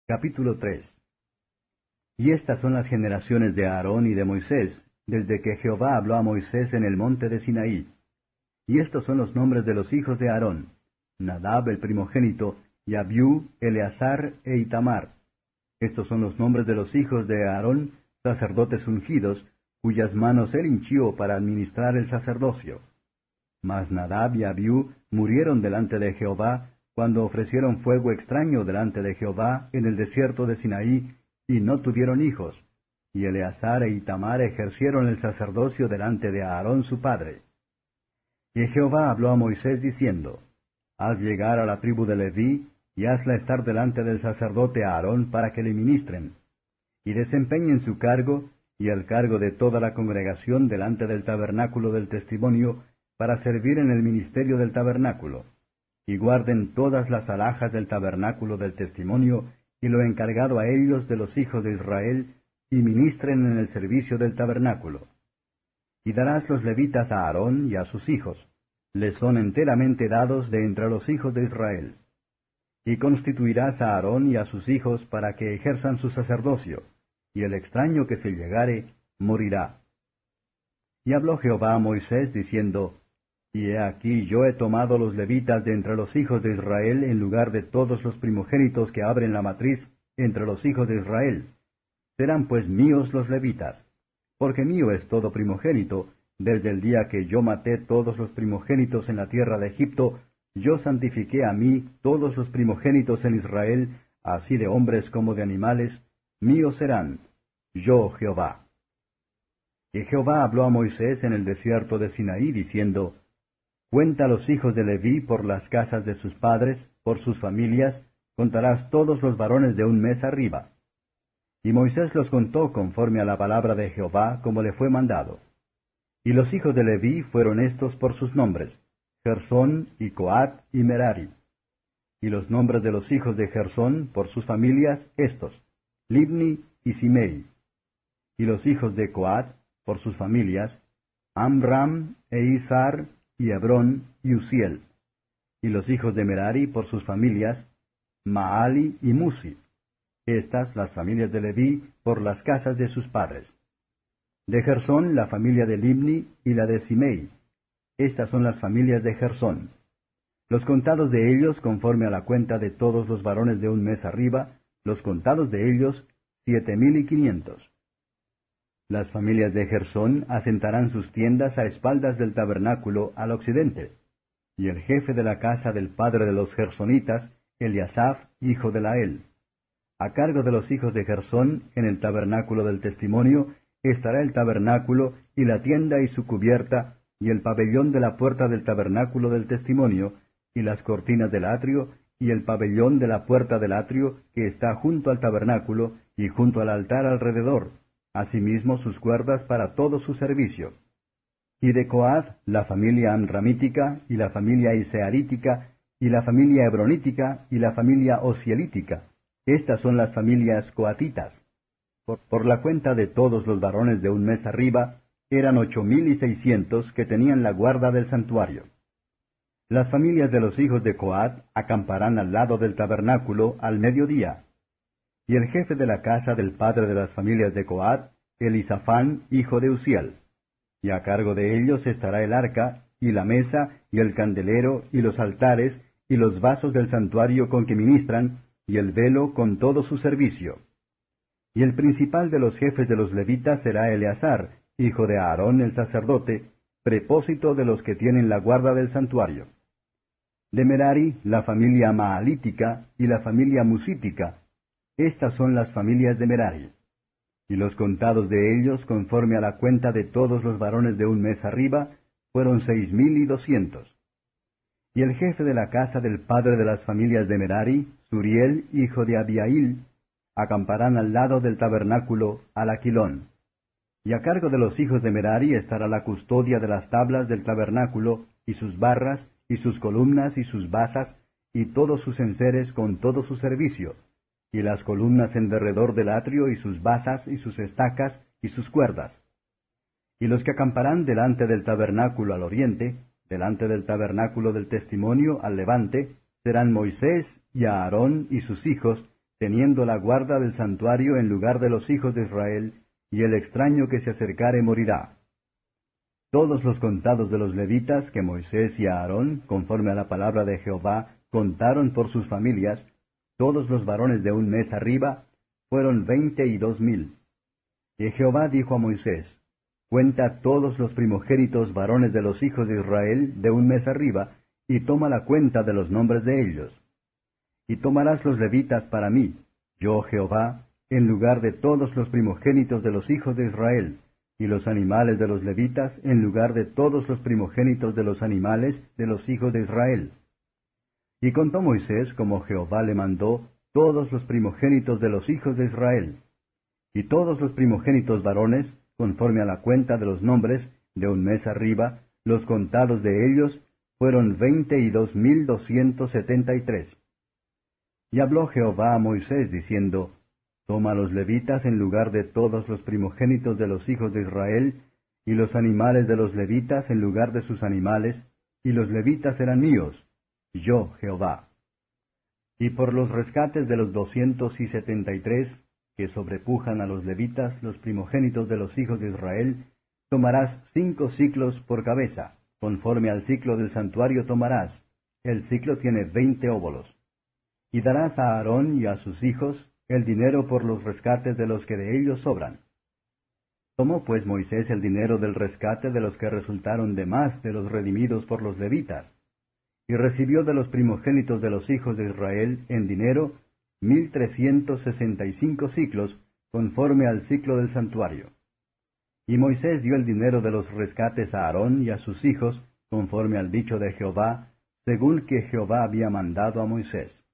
Capítulo 3. Y estas son las generaciones de Aarón y de Moisés, desde que Jehová habló a Moisés en el monte de Sinaí. Y estos son los nombres de los hijos de Aarón: Nadab el primogénito, y Abiú, Eleazar e Itamar. Estos son los nombres de los hijos de Aarón, sacerdotes ungidos, cuyas manos él hinchió para administrar el sacerdocio. Mas Nadab y Abiú murieron delante de Jehová, cuando ofrecieron fuego extraño delante de Jehová en el desierto de Sinaí, y no tuvieron hijos. Y Eleazar e Itamar ejercieron el sacerdocio delante de Aarón su padre. Y Jehová habló a Moisés diciendo: Haz llegar a la tribu de Leví, y hazla estar delante del sacerdote Aarón para que le ministren, y desempeñen su cargo, y el cargo de toda la congregación delante del tabernáculo del testimonio, para servir en el ministerio del tabernáculo. Y guarden todas las alhajas del tabernáculo del testimonio, y lo encargado a ellos de los hijos de Israel, y ministren en el servicio del tabernáculo. Y darás los levitas a Aarón y a sus hijos, les son enteramente dados de entre los hijos de Israel. Y constituirás a Aarón y a sus hijos para que ejerzan su sacerdocio, y el extraño que se llegare, morirá. Y habló Jehová a Moisés, diciendo: Y he aquí yo he tomado los levitas de entre los hijos de Israel en lugar de todos los primogénitos que abren la matriz entre los hijos de Israel. Serán pues míos los levitas, porque mío es todo primogénito, desde el día que yo maté todos los primogénitos en la tierra de Egipto, yo santifiqué a mí todos los primogénitos en Israel, así de hombres como de animales, míos serán, yo Jehová. Y Jehová habló a Moisés en el desierto de Sinaí, diciendo: Cuenta los hijos de Leví por las casas de sus padres, por sus familias, contarás todos los varones de un mes arriba. Y Moisés los contó conforme a la palabra de Jehová, como le fue mandado. Y los hijos de Leví fueron estos por sus nombres: Gersón, y Coat, y Merari. Y los nombres de los hijos de Gersón por sus familias, estos: Libni y Simei. Y los hijos de Coat por sus familias: Amram, e Izhar, y Hebrón, y Uziel. Y los hijos de Merari por sus familias: Maali y Musi. Estas las familias de Leví por las casas de sus padres. De Gersón la familia de Libni y la de Simei. Estas son las familias de Gersón. Los contados de ellos, conforme a la cuenta de todos los varones de un mes arriba, los contados de ellos, 7,500. Las familias de Gersón asentarán sus tiendas a espaldas del tabernáculo al occidente. Y el jefe de la casa del padre de los gersonitas, Eliasaph, hijo de Lael. A cargo de los hijos de Gersón, en el tabernáculo del testimonio, estará el tabernáculo, y la tienda y su cubierta, y el pabellón de la puerta del tabernáculo del testimonio, y las cortinas del atrio, y el pabellón de la puerta del atrio, que está junto al tabernáculo, y junto al altar alrededor, asimismo sus cuerdas para todo su servicio. Y de Coad, la familia amramítica, y la familia isearítica, y la familia hebronítica, y la familia osielítica. Estas son las familias coatitas. Por la cuenta de todos los varones de un mes arriba, eran 8,600 que tenían la guarda del santuario. Las familias de los hijos de Coat acamparán al lado del tabernáculo al mediodía. Y el jefe de la casa del padre de las familias de Coat, Elisafán, hijo de Uziel. Y a cargo de ellos estará el arca, y la mesa, y el candelero, y los altares, y los vasos del santuario con que ministran, y el velo con todo su servicio. Y el principal de los jefes de los levitas será Eleazar, hijo de Aarón el sacerdote, prepósito de los que tienen la guarda del santuario. De Merari, la familia maalítica y la familia musítica. Estas son las familias de Merari. Y los contados de ellos, conforme a la cuenta de todos los varones de un mes arriba, fueron 6,200. Y el jefe de la casa del padre de las familias de Merari, Suriel, hijo de Abiail, acamparán al lado del tabernáculo al aquilón. Y a cargo de los hijos de Merari estará la custodia de las tablas del tabernáculo, y sus barras, y sus columnas, y sus basas, y todos sus enseres con todo su servicio, y las columnas en derredor del atrio, y sus basas, y sus estacas, y sus cuerdas. Y los que acamparán delante del tabernáculo al oriente, delante del tabernáculo del testimonio al levante, serán Moisés y Aarón y sus hijos, teniendo la guarda del santuario en lugar de los hijos de Israel, y el extraño que se acercare morirá. Todos los contados de los levitas que Moisés y Aarón, conforme a la palabra de Jehová, contaron por sus familias, todos los varones de un mes arriba, fueron 22,000. Y Jehová dijo a Moisés, cuenta todos los primogénitos varones de los hijos de Israel de un mes arriba, y toma la cuenta de los nombres de ellos. Y tomarás los levitas para mí, yo Jehová, en lugar de todos los primogénitos de los hijos de Israel, y los animales de los levitas en lugar de todos los primogénitos de los animales de los hijos de Israel. Y contó Moisés, como Jehová le mandó, todos los primogénitos de los hijos de Israel. Y todos los primogénitos varones, conforme a la cuenta de los nombres, de un mes arriba, los contados de ellos, fueron 22,273. Y habló Jehová a Moisés, diciendo, toma los levitas en lugar de todos los primogénitos de los hijos de Israel, y los animales de los levitas en lugar de sus animales, y los levitas serán míos, yo Jehová. Y por los rescates de los 273, que sobrepujan a los levitas, los primogénitos de los hijos de Israel, tomarás 5 siclos por cabeza, conforme al siclo del santuario tomarás, el siclo tiene 20 óbolos. Y darás a Aarón y a sus hijos el dinero por los rescates de los que de ellos sobran. Tomó pues Moisés el dinero del rescate de los que resultaron de más de los redimidos por los levitas, y recibió de los primogénitos de los hijos de Israel en dinero 1,365 siclos, conforme al siclo del santuario. Y Moisés dio el dinero de los rescates a Aarón y a sus hijos, conforme al dicho de Jehová, según que Jehová había mandado a Moisés.